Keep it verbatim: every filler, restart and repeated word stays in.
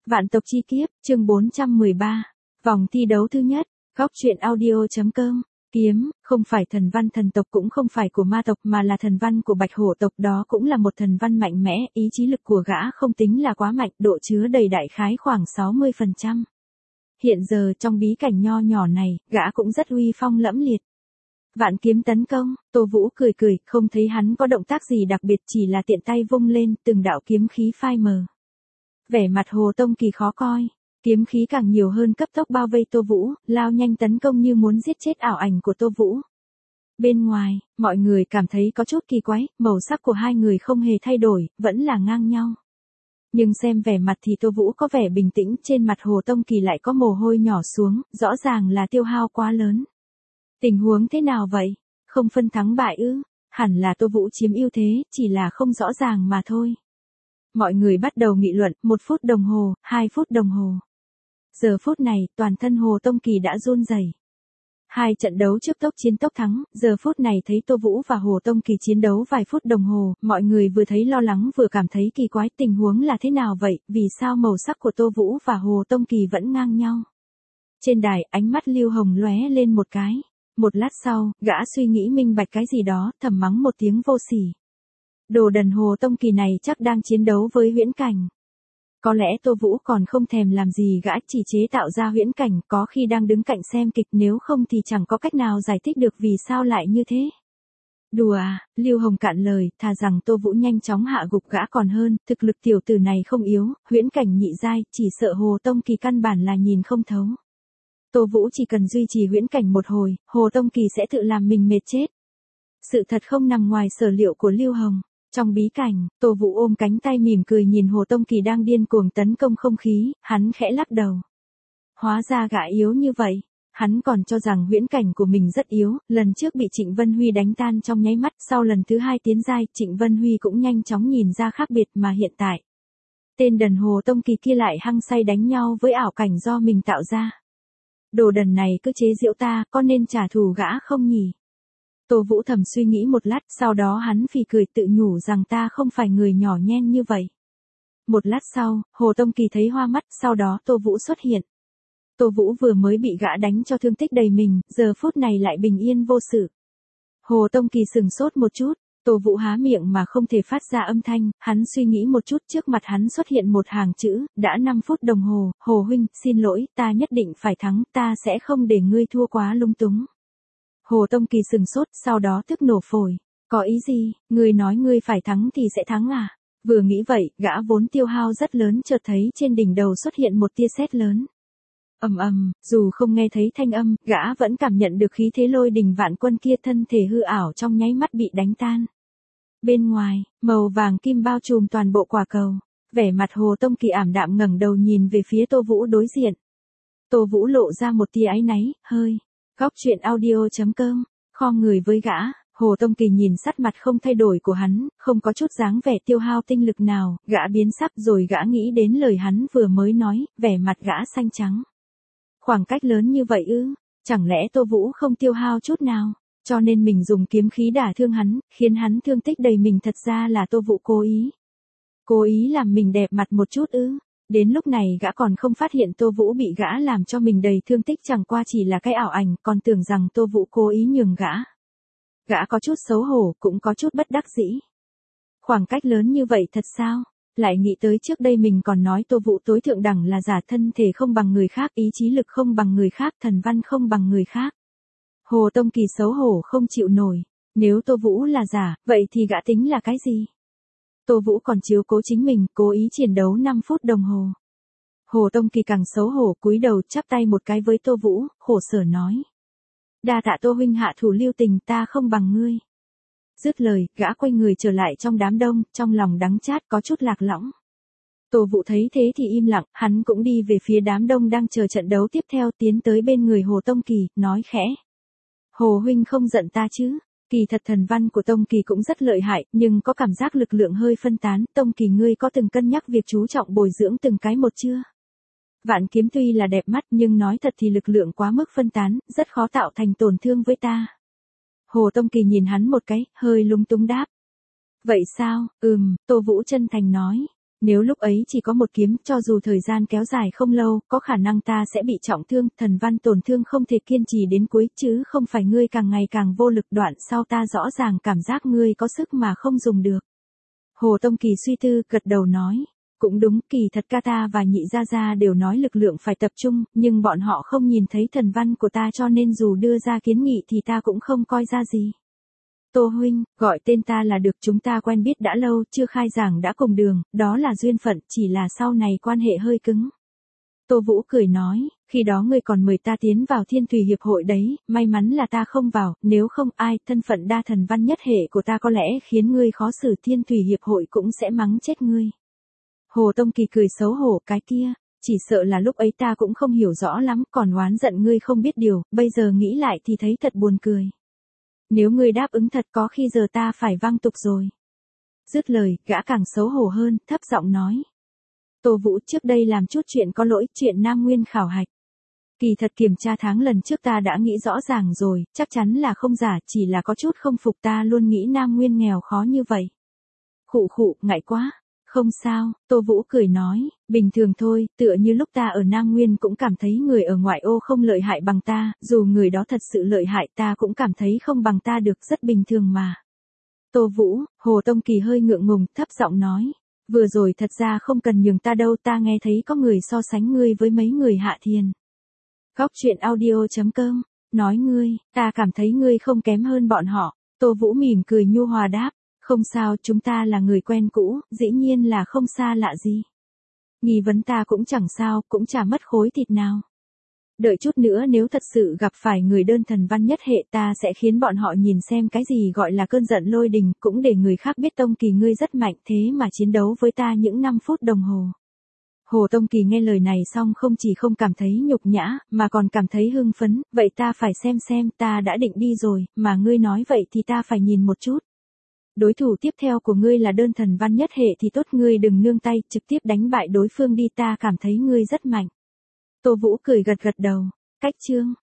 Vạn tộc chi kiếp, chương bốn trăm mười ba. Vòng thi đấu thứ nhất, góc truyện audio.com. Kiếm, không phải thần văn thần tộc cũng không phải của ma tộc mà là thần văn của bạch hổ tộc, đó cũng là một thần văn mạnh mẽ, ý chí lực của gã không tính là quá mạnh, độ chứa đầy đại khái khoảng sáu mươi phần trăm. Hiện giờ trong bí cảnh nho nhỏ này, gã cũng rất uy phong lẫm liệt. Vạn kiếm tấn công, Tô Vũ cười cười, không thấy hắn có động tác gì đặc biệt, chỉ là tiện tay vung lên, từng đạo kiếm khí phai mờ. Vẻ mặt Hồ Tông Kỳ khó coi, kiếm khí càng nhiều hơn cấp tốc bao vây Tô Vũ, lao nhanh tấn công như muốn giết chết ảo ảnh của Tô Vũ. Bên ngoài, mọi người cảm thấy có chút kỳ quái, màu sắc của hai người không hề thay đổi, vẫn là ngang nhau. Nhưng xem vẻ mặt thì Tô Vũ có vẻ bình tĩnh, trên mặt Hồ Tông Kỳ lại có mồ hôi nhỏ xuống, rõ ràng là tiêu hao quá lớn. Tình huống thế nào vậy? Không phân thắng bại ư? Hẳn là Tô Vũ chiếm ưu thế, chỉ là không rõ ràng mà thôi. Mọi người bắt đầu nghị luận, một phút đồng hồ, hai phút đồng hồ. Giờ phút này, toàn thân Hồ Tông Kỳ đã run rẩy. Hai trận đấu trước tốc chiến tốc thắng, giờ phút này thấy Tô Vũ và Hồ Tông Kỳ chiến đấu vài phút đồng hồ, mọi người vừa thấy lo lắng vừa cảm thấy kỳ quái, tình huống là thế nào vậy, vì sao màu sắc của Tô Vũ và Hồ Tông Kỳ vẫn ngang nhau. Trên đài, ánh mắt Lưu Hồng lóe lên một cái. Một lát sau, gã suy nghĩ minh bạch cái gì đó, thầm mắng một tiếng vô sỉ. Đồ đần Hồ Tông Kỳ này chắc đang chiến đấu với huyễn cảnh. Có lẽ Tô Vũ còn không thèm làm gì gã, chỉ chế tạo ra huyễn cảnh, có khi đang đứng cạnh xem kịch, nếu không thì chẳng có cách nào giải thích được vì sao lại như thế. Đùa à, Lưu Hồng cạn lời, thà rằng Tô Vũ nhanh chóng hạ gục gã còn hơn, thực lực tiểu tử này không yếu, huyễn cảnh nhị giai, chỉ sợ Hồ Tông Kỳ căn bản là nhìn không thấu. Tô Vũ chỉ cần duy trì huyễn cảnh một hồi, Hồ Tông Kỳ sẽ tự làm mình mệt chết. Sự thật không nằm ngoài sở liệu của Lưu Hồng. Trong bí cảnh, Tô Vũ ôm cánh tay mỉm cười nhìn Hồ Tông Kỳ đang điên cuồng tấn công không khí, hắn khẽ lắc đầu. Hóa ra gã yếu như vậy. Hắn còn cho rằng huyễn cảnh của mình rất yếu, lần trước bị Trịnh Vân Huy đánh tan trong nháy mắt, sau lần thứ hai tiến giai, Trịnh Vân Huy cũng nhanh chóng nhìn ra khác biệt mà hiện tại. Tên đần Hồ Tông Kỳ kia lại hăng say đánh nhau với ảo cảnh do mình tạo ra. Đồ đần này cứ chế giễu ta, có nên trả thù gã không nhỉ? Tô Vũ thầm suy nghĩ một lát, sau đó hắn phì cười tự nhủ rằng ta không phải người nhỏ nhen như vậy. Một lát sau, Hồ Tông Kỳ thấy hoa mắt, sau đó Tô Vũ xuất hiện. Tô Vũ vừa mới bị gã đánh cho thương tích đầy mình, giờ phút này lại bình yên vô sự. Hồ Tông Kỳ sừng sốt một chút, Tô Vũ há miệng mà không thể phát ra âm thanh, hắn suy nghĩ một chút, trước mặt hắn xuất hiện một hàng chữ, đã năm phút đồng hồ, Hồ huynh, xin lỗi, ta nhất định phải thắng, ta sẽ không để ngươi thua quá lung túng. Hồ Tông Kỳ sừng sốt, sau đó tức nổ phổi. Có ý gì, ngươi nói ngươi phải thắng thì sẽ thắng à? Vừa nghĩ vậy, gã vốn tiêu hao rất lớn chợt thấy trên đỉnh đầu xuất hiện một tia sét lớn. Ầm ầm, dù không nghe thấy thanh âm, gã vẫn cảm nhận được khí thế lôi đình vạn quân kia, thân thể hư ảo trong nháy mắt bị đánh tan. Bên ngoài, màu vàng kim bao trùm toàn bộ quả cầu. Vẻ mặt Hồ Tông Kỳ ảm đạm ngẩng đầu nhìn về phía Tô Vũ đối diện. Tô Vũ lộ ra một tia áy náy, hơi. Góc truyện audio.com, khom người với gã, Hồ Tông Kỳ nhìn sắc mặt không thay đổi của hắn, không có chút dáng vẻ tiêu hao tinh lực nào, gã biến sắc rồi gã nghĩ đến lời hắn vừa mới nói, vẻ mặt gã xanh trắng. Khoảng cách lớn như vậy ư, chẳng lẽ Tô Vũ không tiêu hao chút nào, cho nên mình dùng kiếm khí đả thương hắn, khiến hắn thương tích đầy mình, thật ra là Tô Vũ cố ý. Cố ý làm mình đẹp mặt một chút ư. Đến lúc này gã còn không phát hiện Tô Vũ bị gã làm cho mình đầy thương tích, chẳng qua chỉ là cái ảo ảnh, còn tưởng rằng Tô Vũ cố ý nhường gã. Gã có chút xấu hổ, cũng có chút bất đắc dĩ. Khoảng cách lớn như vậy thật sao? Lại nghĩ tới trước đây mình còn nói Tô Vũ tối thượng đẳng là giả, thân thể không bằng người khác, ý chí lực không bằng người khác, thần văn không bằng người khác. Hồ Tông Kỳ xấu hổ không chịu nổi. Nếu Tô Vũ là giả, vậy thì gã tính là cái gì? Tô Vũ còn chiếu cố chính mình, cố ý chiến đấu năm phút đồng hồ. Hồ Tông Kỳ càng xấu hổ, cúi đầu chắp tay một cái với Tô Vũ, khổ sở nói. Đa tạ Tô huynh hạ thủ lưu tình, ta không bằng ngươi. Dứt lời, gã quay người trở lại trong đám đông, trong lòng đắng chát có chút lạc lõng. Tô Vũ thấy thế thì im lặng, hắn cũng đi về phía đám đông đang chờ trận đấu tiếp theo, tiến tới bên người Hồ Tông Kỳ, nói khẽ. Hồ huynh không giận ta chứ? Kỳ thật thần văn của Tông Kỳ cũng rất lợi hại, nhưng có cảm giác lực lượng hơi phân tán, Tông Kỳ ngươi có từng cân nhắc việc chú trọng bồi dưỡng từng cái một chưa? Vạn kiếm tuy là đẹp mắt nhưng nói thật thì lực lượng quá mức phân tán, rất khó tạo thành tổn thương với ta. Hồ Tông Kỳ nhìn hắn một cái, hơi lung tung đáp. Vậy sao, ừm, Tô Vũ chân thành nói. Nếu lúc ấy chỉ có một kiếm, cho dù thời gian kéo dài không lâu, có khả năng ta sẽ bị trọng thương, thần văn tổn thương không thể kiên trì đến cuối, chứ không phải ngươi càng ngày càng vô lực. Đoạn sau ta rõ ràng cảm giác ngươi có sức mà không dùng được. Hồ Tông Kỳ suy tư, gật đầu nói. Cũng đúng, kỳ thật ca ta và nhị gia gia đều nói lực lượng phải tập trung, nhưng bọn họ không nhìn thấy thần văn của ta cho nên dù đưa ra kiến nghị thì ta cũng không coi ra gì. Tô huynh, gọi tên ta là được, chúng ta quen biết đã lâu, chưa khai giảng đã cùng đường, đó là duyên phận, chỉ là sau này quan hệ hơi cứng. Tô Vũ cười nói, khi đó ngươi còn mời ta tiến vào Thiên Thủy Hiệp hội đấy, may mắn là ta không vào, nếu không ai, thân phận đa thần văn nhất hệ của ta có lẽ khiến ngươi khó xử, Thiên Thủy Hiệp hội cũng sẽ mắng chết ngươi. Hồ Tông Kỳ cười xấu hổ, cái kia, chỉ sợ là lúc ấy ta cũng không hiểu rõ lắm, còn oán giận ngươi không biết điều, bây giờ nghĩ lại thì thấy thật buồn cười. Nếu ngươi đáp ứng thật có khi giờ ta phải văng tục rồi. Dứt lời, gã càng xấu hổ hơn, thấp giọng nói. Tô Vũ trước đây làm chút chuyện có lỗi, chuyện Nam Nguyên khảo hạch. Kỳ thật kiểm tra tháng lần trước ta đã nghĩ rõ ràng rồi, chắc chắn là không giả, chỉ là có chút không phục, ta luôn nghĩ Nam Nguyên nghèo khó như vậy. Khụ khụ, ngại quá. Không sao, Tô Vũ cười nói, bình thường thôi, tựa như lúc ta ở Nam Nguyên cũng cảm thấy người ở ngoại ô không lợi hại bằng ta, dù người đó thật sự lợi hại ta cũng cảm thấy không bằng ta được, rất bình thường mà. Tô Vũ, Hồ Tông Kỳ hơi ngượng ngùng, thấp giọng nói, vừa rồi thật ra không cần nhường ta đâu, ta nghe thấy có người so sánh ngươi với mấy người Hạ Thiền. Góc truyện audio chấm com, nói ngươi, ta cảm thấy ngươi không kém hơn bọn họ. Tô Vũ mỉm cười nhu hòa đáp. Không sao, chúng ta là người quen cũ, dĩ nhiên là không xa lạ gì. Nghi vấn ta cũng chẳng sao, cũng chả mất khối thịt nào. Đợi chút nữa nếu thật sự gặp phải người đơn thần văn nhất hệ ta sẽ khiến bọn họ nhìn xem cái gì gọi là cơn giận lôi đình, cũng để người khác biết Tông Kỳ ngươi rất mạnh thế mà chiến đấu với ta những năm phút đồng hồ. Hồ Tông Kỳ nghe lời này xong không chỉ không cảm thấy nhục nhã, mà còn cảm thấy hưng phấn, vậy ta phải xem xem, ta đã định đi rồi, mà ngươi nói vậy thì ta phải nhìn một chút. Đối thủ tiếp theo của ngươi là đơn thần văn nhất hệ thì tốt, ngươi đừng nương tay, trực tiếp đánh bại đối phương đi, ta cảm thấy ngươi rất mạnh. Tô Vũ cười gật gật đầu. Cách chương